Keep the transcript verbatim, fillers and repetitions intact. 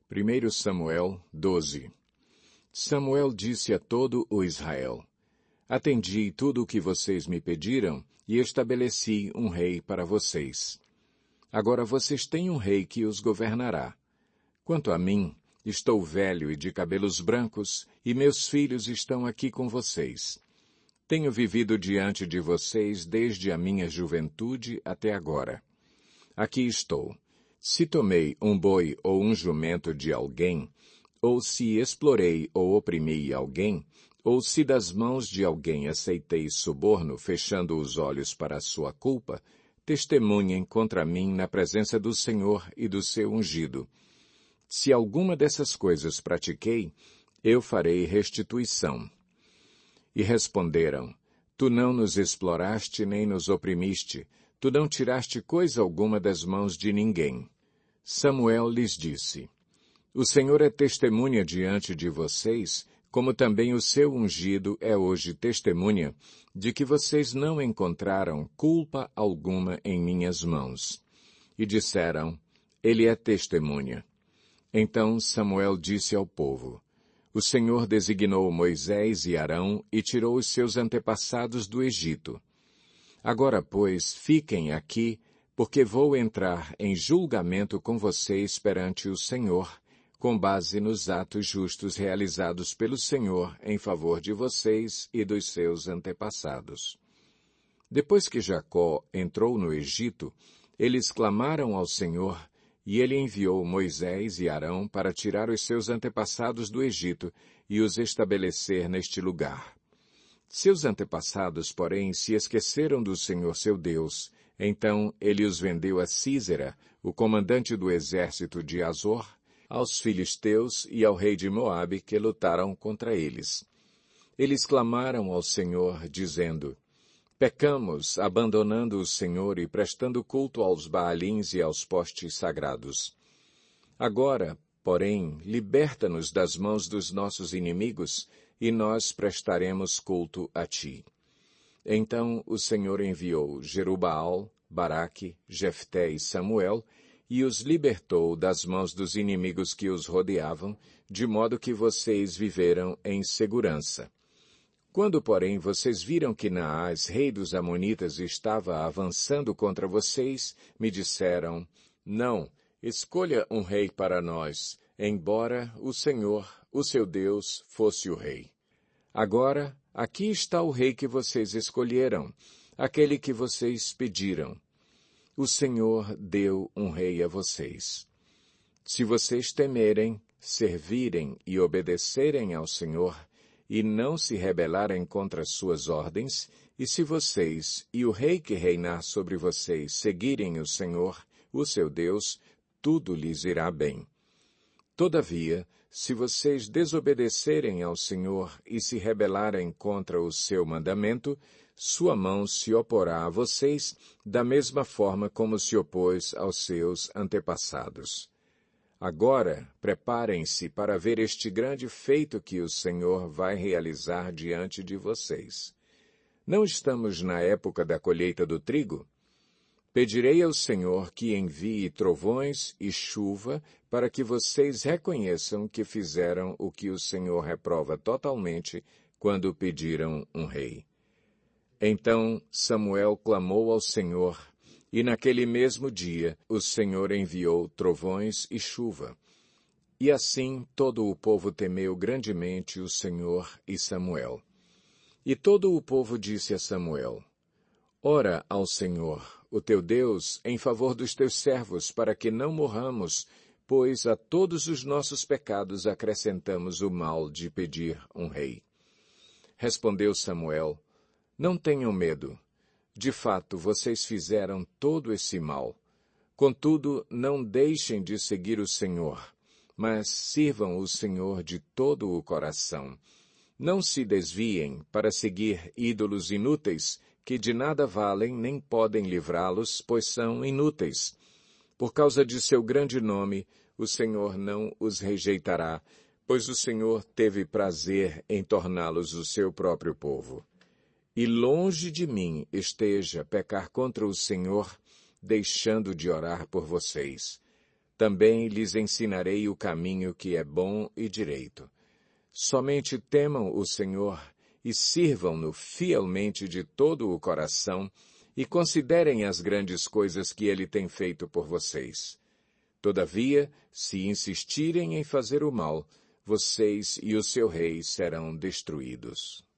primeiro Samuel doze. Samuel disse a todo o Israel: Atendi tudo o que vocês me pediram e estabeleci um rei para vocês. Agora vocês têm um rei que os governará. Quanto a mim, estou velho e de cabelos brancos, e meus filhos estão aqui com vocês. Tenho vivido diante de vocês desde a minha juventude até agora. Aqui estou. Se tomei um boi ou um jumento de alguém, ou se explorei ou oprimi alguém, ou se das mãos de alguém aceitei suborno, fechando os olhos para a sua culpa, testemunhem contra mim na presença do Senhor e do seu ungido. Se alguma dessas coisas pratiquei, eu farei restituição. E responderam: Tu não nos exploraste nem nos oprimiste, tu não tiraste coisa alguma das mãos de ninguém. Samuel lhes disse: O Senhor é testemunha diante de vocês, como também o seu ungido é hoje testemunha, de que vocês não encontraram culpa alguma em minhas mãos. E disseram: Ele é testemunha. Então Samuel disse ao povo: O Senhor designou Moisés e Arão e tirou os seus antepassados do Egito. Agora, pois, fiquem aqui, porque vou entrar em julgamento com vocês perante o Senhor, com base nos atos justos realizados pelo Senhor em favor de vocês e dos seus antepassados. Depois que Jacó entrou no Egito, eles clamaram ao Senhor, e ele enviou Moisés e Arão para tirar os seus antepassados do Egito e os estabelecer neste lugar. Seus antepassados, porém, se esqueceram do Senhor seu Deus. Então ele os vendeu a Sísera, o comandante do exército de Azor, aos filisteus e ao rei de Moabe, que lutaram contra eles. Eles clamaram ao Senhor, dizendo: Pecamos, abandonando o Senhor e prestando culto aos Baalins e aos postes sagrados. Agora, porém, liberta-nos das mãos dos nossos inimigos, e nós prestaremos culto a ti. Então o Senhor enviou Jerubaal, Baraque, Jefté e Samuel, e os libertou das mãos dos inimigos que os rodeavam, de modo que vocês viveram em segurança. Quando, porém, vocês viram que Naás, rei dos Amonitas, estava avançando contra vocês, me disseram: Não, escolha um rei para nós, embora o Senhor, o seu Deus, fosse o rei. Agora, aqui está o rei que vocês escolheram, aquele que vocês pediram. O Senhor deu um rei a vocês. Se vocês temerem, servirem e obedecerem ao Senhor, e não se rebelarem contra suas ordens, e se vocês e o rei que reinar sobre vocês seguirem o Senhor, o seu Deus, tudo lhes irá bem. Todavia, se vocês desobedecerem ao Senhor e se rebelarem contra o seu mandamento, sua mão se oporá a vocês da mesma forma como se opôs aos seus antepassados. Agora, preparem-se para ver este grande feito que o Senhor vai realizar diante de vocês. Não estamos na época da colheita do trigo? Pedirei ao Senhor que envie trovões e chuva para que vocês reconheçam que fizeram o que o Senhor reprova totalmente quando pediram um rei. Então Samuel clamou ao Senhor, e naquele mesmo dia o Senhor enviou trovões e chuva. E assim todo o povo temeu grandemente o Senhor e Samuel. E todo o povo disse a Samuel: Ora ao Senhor, o teu Deus, em favor dos teus servos, para que não morramos, pois a todos os nossos pecados acrescentamos o mal de pedir um rei. Respondeu Samuel: Não tenham medo. De fato, vocês fizeram todo esse mal. Contudo, não deixem de seguir o Senhor, mas sirvam o Senhor de todo o coração. Não se desviem para seguir ídolos inúteis, que de nada valem nem podem livrá-los, pois são inúteis. Por causa de seu grande nome, o Senhor não os rejeitará, pois o Senhor teve prazer em torná-los o seu próprio povo. E longe de mim esteja pecar contra o Senhor, deixando de orar por vocês. Também lhes ensinarei o caminho que é bom e direito. Somente temam o Senhor e sirvam-no fielmente de todo o coração e considerem as grandes coisas que ele tem feito por vocês. Todavia, se insistirem em fazer o mal, vocês e o seu rei serão destruídos.